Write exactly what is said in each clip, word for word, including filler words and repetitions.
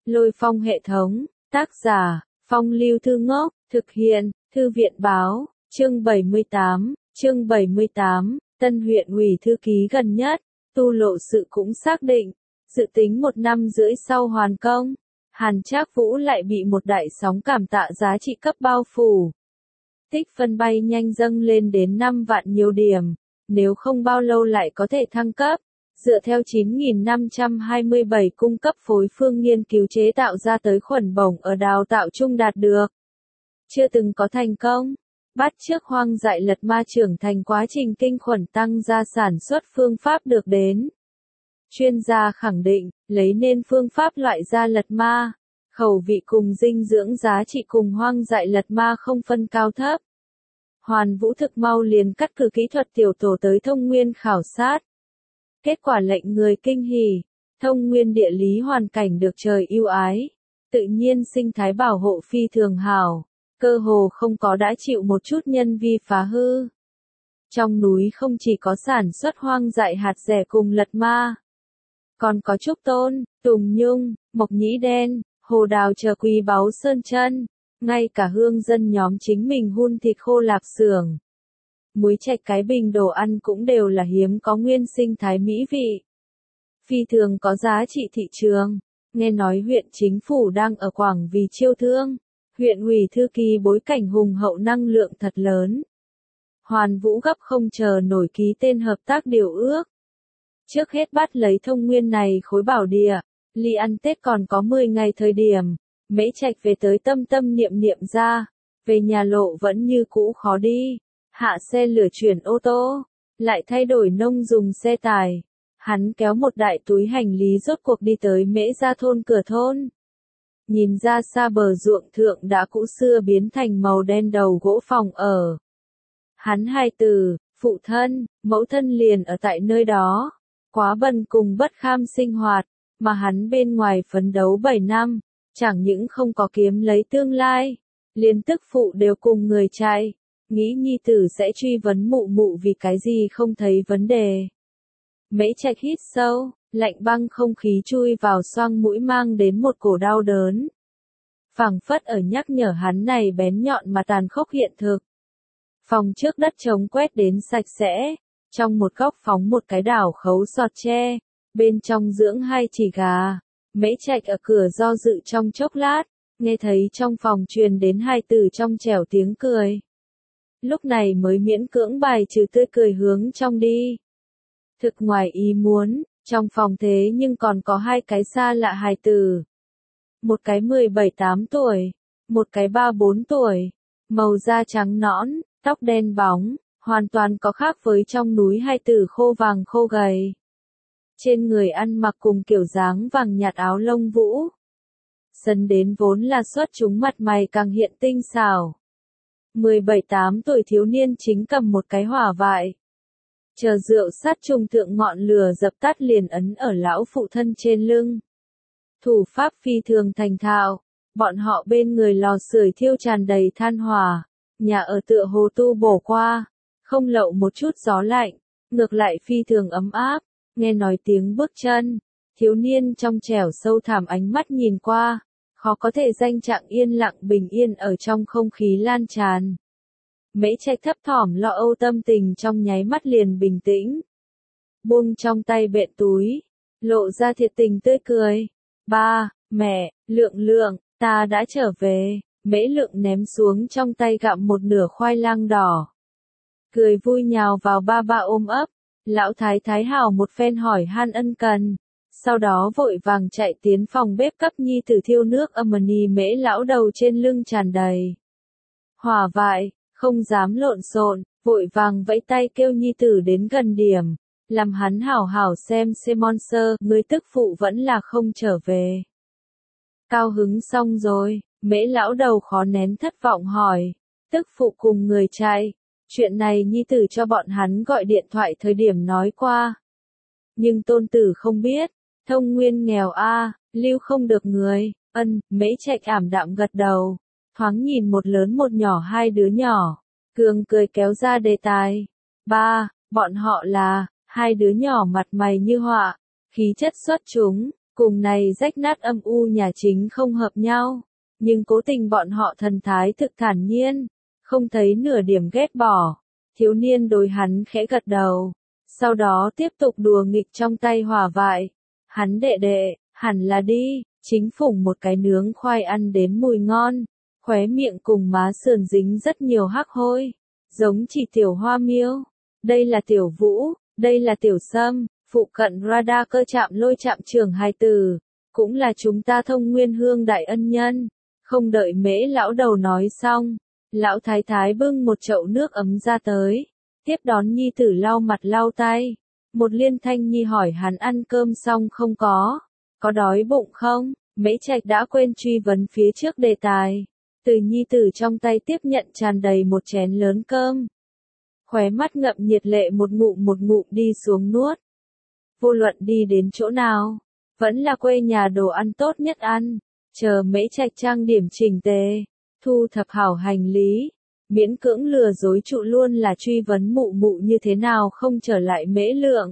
Lôi Phong hệ thống, tác giả, Phong Lưu Thư Ngốc, thực hiện, Thư viện báo, chương bảy mươi tám, chương bảy mươi tám, Tân huyện ủy thư ký gần nhất, tu lộ sự cũng xác định, dự tính một năm rưỡi sau hoàn công, Hàn Trác Vũ lại bị một đại sóng cảm tạ giá trị cấp bao phủ. Tích phân bay nhanh dâng lên đến năm vạn nhiều điểm, nếu không bao lâu lại có thể thăng cấp. Dựa theo chín nghìn năm trăm hai mươi bảy cung cấp phối phương nghiên cứu chế tạo ra tới khuẩn bổng ở đào tạo chung đạt được. Chưa từng có thành công. Bắt chước hoang dại lật ma trưởng thành quá trình kinh khuẩn tăng gia sản xuất phương pháp được đến. Chuyên gia khẳng định, lấy nên phương pháp loại ra lật ma. Khẩu vị cùng dinh dưỡng giá trị cùng hoang dại lật ma không phân cao thấp. Hoàn Vũ thực mau liền cắt cử kỹ thuật tiểu tổ tới Thông Nguyên khảo sát. Kết quả lệnh người kinh hỉ, Thông Nguyên địa lý hoàn cảnh được trời ưu ái, tự nhiên sinh thái bảo hộ phi thường hảo, cơ hồ không có đã chịu một chút nhân vi phá hư. Trong núi không chỉ có sản xuất hoang dại hạt rẻ cùng lật ma, còn có trúc tôn, tùng nhung, mộc nhĩ đen, hồ đào chờ quý báu sơn chân, ngay cả hương dân nhóm chính mình hun thịt khô lạp xưởng. Muối Trạch Cái Bình đồ ăn cũng đều là hiếm có nguyên sinh thái mỹ vị. Phi thường có giá trị thị trường. Nghe nói huyện chính phủ đang ở Quảng Vì chiêu thương. Huyện ủy thư ký bối cảnh hùng hậu năng lượng thật lớn. Hoàn Vũ gấp không chờ nổi ký tên hợp tác điều ước. Trước hết bắt lấy Thông Nguyên này khối bảo địa, ly ăn Tết còn có mười ngày thời điểm. Mễ Trạch về tới Tâm Tâm Niệm Niệm ra, về nhà lộ vẫn như cũ khó đi. Hạ xe lửa chuyển ô tô, lại thay đổi nông dùng xe tải. Hắn kéo một đại túi hành lý rốt cuộc đi tới Mễ Gia thôn cửa thôn. Nhìn ra xa bờ ruộng thượng đã cũ xưa biến thành màu đen đầu gỗ phòng ở. Hắn hai từ, phụ thân, mẫu thân liền ở tại nơi đó. Quá bần cùng bất kham sinh hoạt, mà hắn bên ngoài phấn đấu bảy năm, chẳng những không có kiếm lấy tương lai, liền tức phụ đều cùng người chạy. Nghĩ nhi tử sẽ truy vấn mụ mụ vì cái gì không thấy vấn đề. Mễ Trạch hít sâu, lạnh băng không khí chui vào xoang mũi mang đến một cổ đau đớn. Phảng phất ở nhắc nhở hắn này bén nhọn mà tàn khốc hiện thực. Phòng trước đất trống quét đến sạch sẽ, trong một góc phóng một cái đảo khấu sọt tre, bên trong dưỡng hai chỉ gà. Mễ Trạch ở cửa do dự trong chốc lát, nghe thấy trong phòng truyền đến hai từ trong trẻo tiếng cười. Lúc này mới miễn cưỡng bài trừ tươi cười hướng trong đi. Thực ngoài ý muốn, trong phòng thế nhưng còn có hai cái xa lạ hài tử. Một cái mười bảy tám tuổi, một cái ba bốn tuổi, màu da trắng nõn, tóc đen bóng, hoàn toàn có khác với trong núi hai tử khô vàng khô gầy. Trên người ăn mặc cùng kiểu dáng vàng nhạt áo lông vũ. Sân đến vốn là xuất chúng mặt mày càng hiện tinh xảo. mười bảy tám tuổi thiếu niên chính cầm một cái hỏa vại. Chờ rượu sát trùng thượng ngọn lửa dập tắt liền ấn ở lão phụ thân trên lưng. Thủ pháp phi thường thành thạo, bọn họ bên người lò sưởi thiêu tràn đầy than hỏa, nhà ở tựa hồ tu bổ qua, không lậu một chút gió lạnh, ngược lại phi thường ấm áp, nghe nói tiếng bước chân, thiếu niên trong trẻo sâu thẳm ánh mắt nhìn qua. Khó có thể danh trạng yên lặng bình yên ở trong không khí lan tràn. Mễ Trạch thấp thỏm lo âu tâm tình trong nháy mắt liền bình tĩnh. Buông trong tay bện túi, lộ ra thiệt tình tươi cười. Ba, mẹ, Lượng Lượng, ta đã trở về. Mễ Lượng ném xuống trong tay gặm một nửa khoai lang đỏ. Cười vui nhào vào ba ba ôm ấp. Lão thái thái hào một phen hỏi han ân cần. Sau đó vội vàng chạy tiến phòng bếp cấp nhi tử thiêu nước amani. Mễ lão đầu trên lưng tràn đầy hỏa vại, không dám lộn xộn, vội vàng vẫy tay kêu nhi tử đến gần điểm, làm hắn hảo hảo xem Simon sơ, người tức phụ vẫn là không trở về. Cao hứng xong rồi, Mễ lão đầu khó nén thất vọng hỏi, tức phụ cùng người chạy, chuyện này nhi tử cho bọn hắn gọi điện thoại thời điểm nói qua. Nhưng tôn tử không biết. Thông Nguyên nghèo a, lưu không được người, ân, Mễ Trạch ảm đạm gật đầu, thoáng nhìn một lớn một nhỏ hai đứa nhỏ, cường cười kéo ra đề tài. Ba, bọn họ là, hai đứa nhỏ mặt mày như họa, khí chất xuất chúng, cùng này rách nát âm u nhà chính không hợp nhau, nhưng cố tình bọn họ thần thái thực thản nhiên, không thấy nửa điểm ghét bỏ. Thiếu niên đối hắn khẽ gật đầu, sau đó tiếp tục đùa nghịch trong tay hỏa vại. Hắn đệ đệ, hẳn là đi, chính phủng một cái nướng khoai ăn đến mùi ngon, khóe miệng cùng má sườn dính rất nhiều hắc hôi, giống chỉ tiểu hoa miêu. Đây là tiểu vũ, đây là tiểu sâm, phụ cận radar cơ trạm lôi trạm trưởng hai từ, cũng là chúng ta Thông Nguyên Hương đại ân nhân. Không đợi Mễ lão đầu nói xong, lão thái thái bưng một chậu nước ấm ra tới, tiếp đón nhi tử lau mặt lau tay. Một liên thanh nhi hỏi hắn ăn cơm xong không có, có đói bụng không? Mễ Trạch đã quên truy vấn phía trước đề tài, từ nhi tử trong tay tiếp nhận tràn đầy một chén lớn cơm. Khóe mắt ngậm nhiệt lệ một ngụm một ngụm đi xuống nuốt. Vô luận đi đến chỗ nào, vẫn là quê nhà đồ ăn tốt nhất ăn. Chờ Mễ Trạch trang điểm chỉnh tề, thu thập hảo hành lý, miễn cưỡng lừa dối trụ luôn là truy vấn mụ mụ như thế nào không trở lại Mễ Lượng.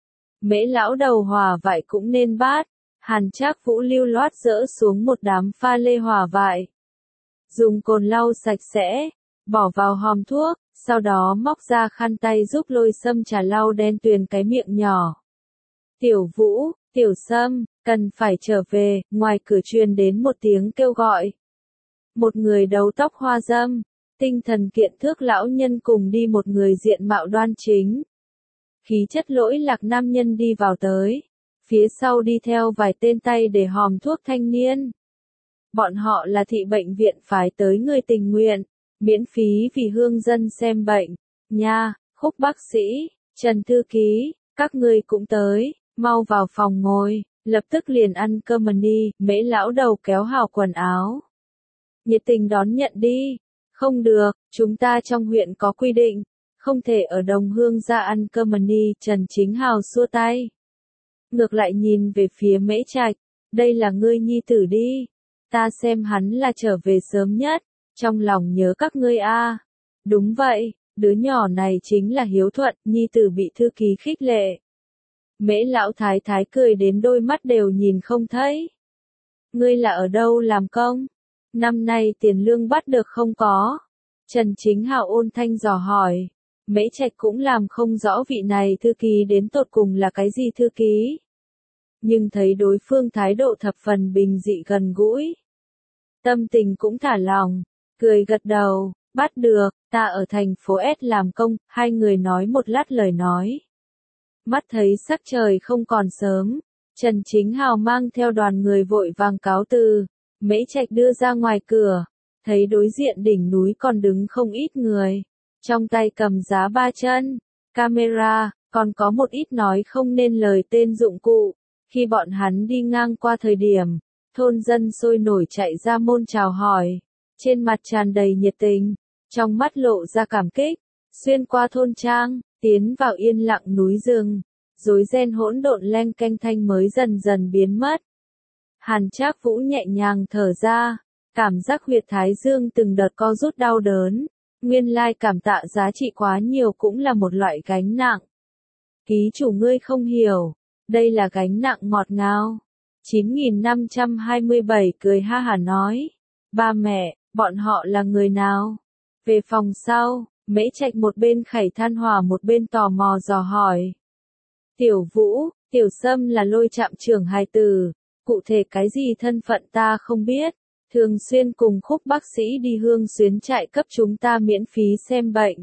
Mễ lão đầu hòa vải cũng nên bát, Hàn Trác Vũ lưu loát dỡ xuống một đám pha lê hòa vải. Dùng cồn lau sạch sẽ, bỏ vào hòm thuốc, sau đó móc ra khăn tay giúp Lôi Sâm trà lau đen tuyền cái miệng nhỏ. Tiểu Vũ, Tiểu Sâm, cần phải trở về, ngoài cửa truyền đến một tiếng kêu gọi. Một người đầu tóc hoa râm, tinh thần kiện thước lão nhân cùng đi một người diện mạo đoan chính. Khí chất lỗi lạc nam nhân đi vào tới, phía sau đi theo vài tên tay để hòm thuốc thanh niên. Bọn họ là thị bệnh viện phái tới người tình nguyện, miễn phí vì hương dân xem bệnh. Nha, Khúc bác sĩ, Trần thư ký, các ngươi cũng tới, mau vào phòng ngồi, lập tức liền ăn cơm mần đi. Mễ lão đầu kéo hào quần áo, nhiệt tình đón nhận đi. Không được, chúng ta trong huyện có quy định, không thể ở đồng hương ra ăn cơm mần đi. Trần Chính Hào xua tay, ngược lại nhìn về phía Mễ Trạch, đây là ngươi nhi tử đi, ta xem hắn là trở về sớm nhất, trong lòng nhớ các ngươi a. Đúng vậy, đứa nhỏ này chính là hiếu thuận. Nhi tử bị thư ký khích lệ. Mễ lão thái thái cười đến đôi mắt đều nhìn không thấy. Ngươi là ở đâu làm công? Năm nay tiền lương bắt được không có? Trần Chính Hào ôn thanh dò hỏi. Mễ Trạch cũng làm không rõ vị này thư ký đến tột cùng là cái gì thư ký. Nhưng thấy đối phương thái độ thập phần bình dị gần gũi, tâm tình cũng thả lòng, cười gật đầu. Bắt được, ta ở thành phố S làm công. Hai người nói một lát lời nói. Mắt thấy sắc trời không còn sớm, Trần Chính Hào mang theo đoàn người vội vàng cáo từ. Mễ Trạch đưa ra ngoài cửa, thấy đối diện đỉnh núi còn đứng không ít người, trong tay cầm giá ba chân, camera, còn có một ít nói không nên lời tên dụng cụ. Khi bọn hắn đi ngang qua thời điểm, thôn dân sôi nổi chạy ra môn chào hỏi, trên mặt tràn đầy nhiệt tình, trong mắt lộ ra cảm kích. Xuyên qua thôn trang, tiến vào yên lặng núi rừng, rối ren hỗn độn leng keng thanh mới dần dần biến mất. Hàn Trác Vũ nhẹ nhàng thở ra, cảm giác huyệt thái dương từng đợt co rút đau đớn. Nguyên lai cảm tạ giá trị quá nhiều cũng là một loại gánh nặng. Ký chủ ngươi không hiểu, đây là gánh nặng ngọt ngào. chín nghìn năm trăm hai mươi bảy cười ha hả nói. Ba mẹ, bọn họ là người nào? Về phòng sau, Mễ Trạch một bên khẩy than hỏa một bên tò mò dò hỏi. Tiểu Vũ, Tiểu Sâm là Lôi trạm trưởng hài tử, cụ thể cái gì thân phận ta không biết, thường xuyên cùng Khúc bác sĩ đi Hương Xuyến trại cấp chúng ta miễn phí xem bệnh.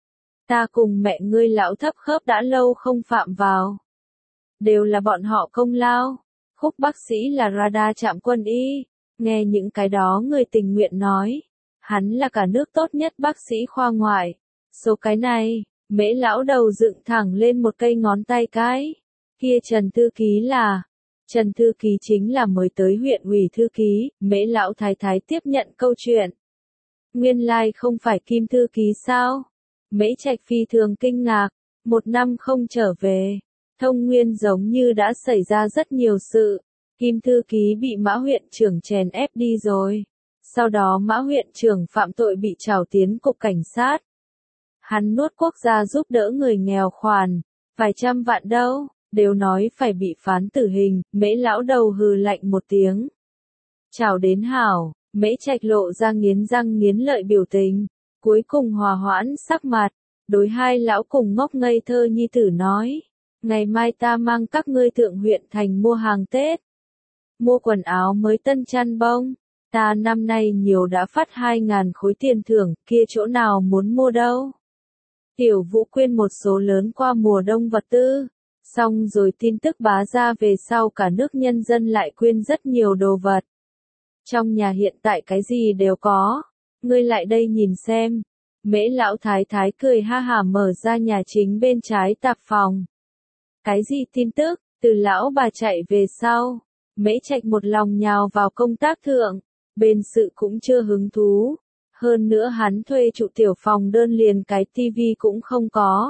Ta cùng mẹ ngươi lão thấp khớp đã lâu không phạm vào. Đều là bọn họ công lao. Khúc bác sĩ là radar trạm quân y, nghe những cái đó người tình nguyện nói. Hắn là cả nước tốt nhất bác sĩ khoa ngoại. Số cái này, Mễ lão đầu dựng thẳng lên một cây ngón tay cái. Kia Trần thư ký là, Trần thư ký chính là mới tới huyện ủy thư ký. Mễ lão thái thái tiếp nhận câu chuyện. Nguyên lai không phải Kim thư ký sao? Mễ Trạch phi thường kinh ngạc, một năm không trở về, Thông Nguyên giống như đã xảy ra rất nhiều sự. Kim thư ký bị Mã huyện trưởng chèn ép đi rồi. Sau đó Mã huyện trưởng phạm tội bị trảo tiến cục cảnh sát. Hắn nuốt quốc gia giúp đỡ người nghèo khoản, vài trăm vạn đâu. đều nói phải bị phán tử hình, Mễ lão đầu hừ lạnh một tiếng. Chào đến hảo, Mễ Trạch lộ ra nghiến răng nghiến lợi biểu tình, cuối cùng hòa hoãn sắc mặt, đối hai lão cùng ngốc ngây thơ nhi tử nói, ngày mai ta mang các ngươi thượng huyện thành mua hàng Tết, mua quần áo mới tân chăn bông, ta năm nay nhiều đã phát hai ngàn khối tiền thưởng, kia chỗ nào muốn mua đâu. Tiểu Vũ quyên một số lớn qua mùa đông vật tư, xong rồi tin tức bá ra về sau cả nước nhân dân lại quyên rất nhiều đồ vật. Trong nhà hiện tại cái gì đều có, ngươi lại đây nhìn xem. Mễ lão thái thái cười ha hả mở ra nhà chính bên trái tạp phòng. Cái gì tin tức, từ lão bà chạy về sau. Mễ Trạch một lòng nhào vào công tác thượng, bên sự cũng chưa hứng thú. Hơn nữa hắn thuê trụ tiểu phòng đơn liền cái tivi cũng không có.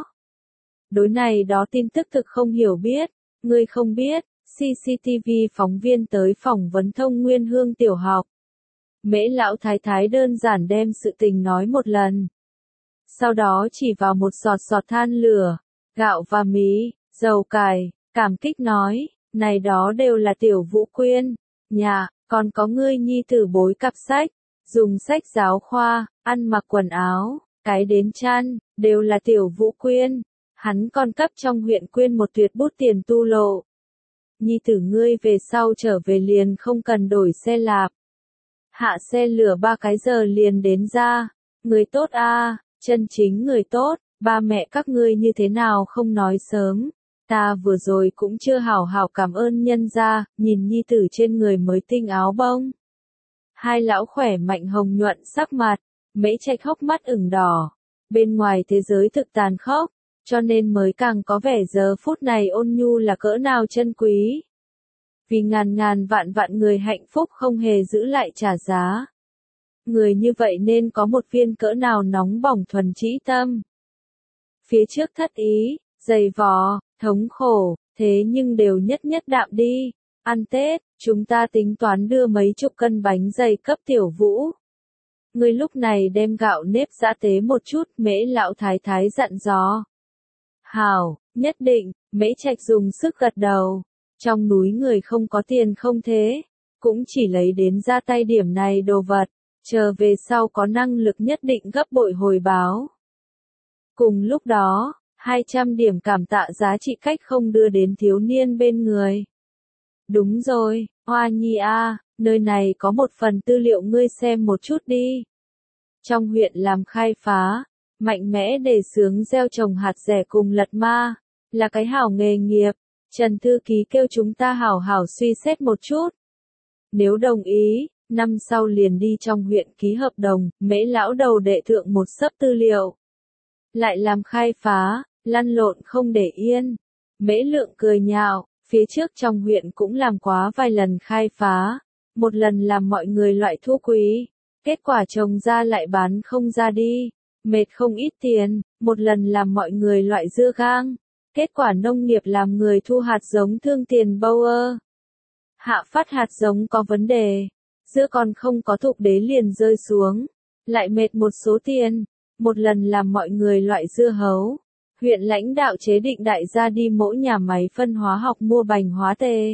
Đối này đó tin tức thực không hiểu biết, ngươi không biết, xê xê tê vê phóng viên tới phỏng vấn Thông Nguyên Hương tiểu học. Mễ lão thái thái đơn giản đem sự tình nói một lần. Sau đó chỉ vào một giọt giọt than lửa, gạo và mí, dầu cải, cảm kích nói, này đó đều là Tiểu Vũ quyên, nhà, còn có ngươi nhi tử bối cặp sách, dùng sách giáo khoa, ăn mặc quần áo, cái đến chăn, đều là Tiểu Vũ quyên. Hắn còn cấp trong huyện quyên một tuyệt bút tiền tu lộ. Nhi tử ngươi về sau trở về liền không cần đổi xe lạp. Hạ xe lửa ba cái giờ liền đến ra. Người tốt a, à, chân chính người tốt, ba mẹ các ngươi như thế nào không nói sớm. Ta vừa rồi cũng chưa hảo hảo cảm ơn nhân gia, nhìn nhi tử trên người mới tinh áo bông. Hai lão khỏe mạnh hồng nhuận sắc mặt, Mễ Trạch hốc mắt ửng đỏ. Bên ngoài thế giới thực tàn khốc, cho nên mới càng có vẻ giờ phút này ôn nhu là cỡ nào chân quý. Vì ngàn ngàn vạn vạn người hạnh phúc không hề giữ lại trả giá. Người như vậy nên có một viên cỡ nào nóng bỏng thuần trĩ tâm. Phía trước thất ý, dày vò, thống khổ, thế nhưng đều nhất nhất đạm đi. Ăn Tết, chúng ta tính toán đưa mấy chục cân bánh dày cấp Tiểu Vũ. Người lúc này đem gạo nếp giã tế một chút, Mễ lão thái thái dặn dò. Hảo, nhất định, Mễ Trạch dùng sức gật đầu. Trong núi người không có tiền không thế, cũng chỉ lấy đến ra tay điểm này đồ vật, chờ về sau có năng lực nhất định gấp bội hồi báo. Cùng lúc đó, hai trăm điểm cảm tạ giá trị cách không đưa đến thiếu niên bên người. Đúng rồi, Hoa Nhi a, nơi này có một phần tư liệu ngươi xem một chút đi. Trong huyện làm khai phá, mạnh mẽ đề xướng gieo trồng hạt rẻ cùng lật ma, là cái hảo nghề nghiệp. Trần thư ký kêu chúng ta hảo hảo suy xét một chút. Nếu đồng ý, năm sau liền đi trong huyện ký hợp đồng, Mễ lão đầu đệ thượng một xấp tư liệu. Lại làm khai phá, lăn lộn không để yên. Mễ lượng cười nhạo, phía trước trong huyện cũng làm quá vài lần khai phá, một lần làm mọi người loại thu quý, kết quả trồng ra lại bán không ra đi, mệt không ít tiền, một lần làm mọi người loại dưa gang. Kết quả nông nghiệp làm người thu hạt giống thương tiền bâu ơ. Hạ phát hạt giống có vấn đề, dưa còn không có thục đế liền rơi xuống, lại mệt một số tiền, một lần làm mọi người loại dưa hấu. Huyện lãnh đạo chế định đại gia đi mỗi nhà máy phân hóa học mua bành hóa tê.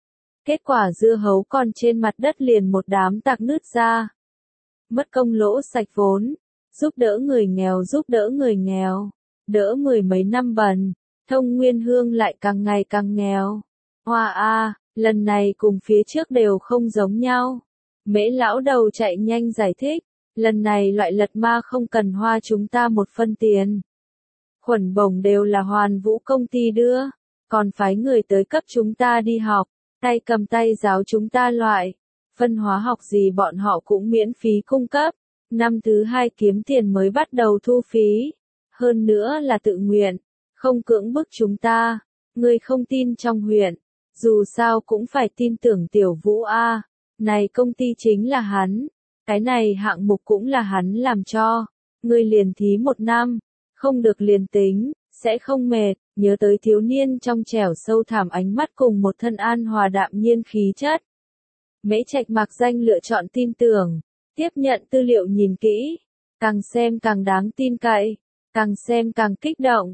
Kết quả dưa hấu còn trên mặt đất liền một đám tạc nứt ra. Mất công lỗ sạch vốn, giúp đỡ người nghèo giúp đỡ người nghèo, đỡ mười mấy năm bần. Thông Nguyên Hương lại càng ngày càng nghèo. Hoa a, lần này cùng phía trước đều không giống nhau. Mễ lão đầu chạy nhanh giải thích, lần này loại lật ma không cần hoa chúng ta một phân tiền. Khuẩn bổng đều là Hoàn Vũ công ty đưa, còn phái người tới cấp chúng ta đi học, tay cầm tay giáo chúng ta loại. Phân hóa học gì bọn họ cũng miễn phí cung cấp, năm thứ hai kiếm tiền mới bắt đầu thu phí. Hơn nữa là tự nguyện. Không cưỡng bức chúng ta, ngươi không tin trong huyện, dù sao cũng phải tin tưởng Tiểu Vũ a. Này công ty chính là hắn, cái này hạng mục cũng là hắn làm cho, ngươi liền thí một năm, không được liền tính, sẽ không mệt, nhớ tới thiếu niên trong trẻo sâu thẳm ánh mắt cùng một thân an hòa đạm nhiên khí chất. Mễ Trạch mặc danh lựa chọn tin tưởng, tiếp nhận tư liệu nhìn kỹ, càng xem càng đáng tin cậy, càng xem càng kích động.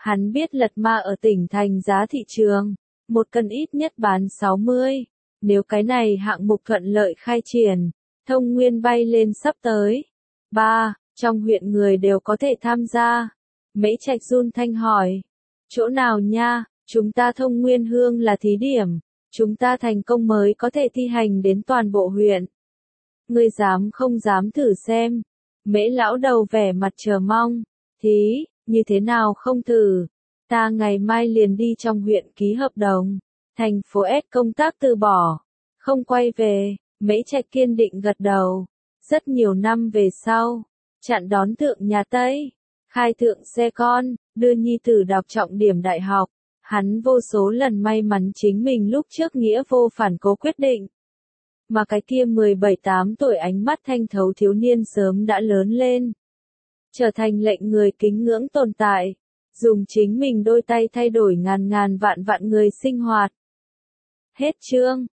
Hắn biết lật ma ở tỉnh thành giá thị trường, một cân ít nhất bán sáu mươi. Nếu cái này hạng mục thuận lợi khai triển, thông nguyên bay lên sắp tới. ba. Trong huyện người đều có thể tham gia. Mễ Trạch run thanh hỏi. Chỗ nào nha, chúng ta thông nguyên hương là thí điểm. Chúng ta thành công mới có thể thi hành đến toàn bộ huyện. Ngươi dám không dám thử xem. Mễ lão đầu vẻ mặt chờ mong. Thí, như thế nào không thử? Ta ngày mai liền đi trong huyện ký hợp đồng. Thành phố S công tác từ bỏ. Không quay về, Mễ Trạch kiên định gật đầu. Rất nhiều năm về sau, chặn đón thượng nhà Tây. Khai thượng xe con, đưa nhi tử đọc trọng điểm đại học. Hắn vô số lần may mắn chính mình lúc trước nghĩa vô phản cố quyết định. Mà cái kia mười bảy tám tuổi ánh mắt thanh thấu thiếu niên sớm đã lớn lên. Trở thành lệnh người kính ngưỡng tồn tại. Dùng chính mình đôi tay thay đổi ngàn ngàn vạn vạn người sinh hoạt. Hết chương.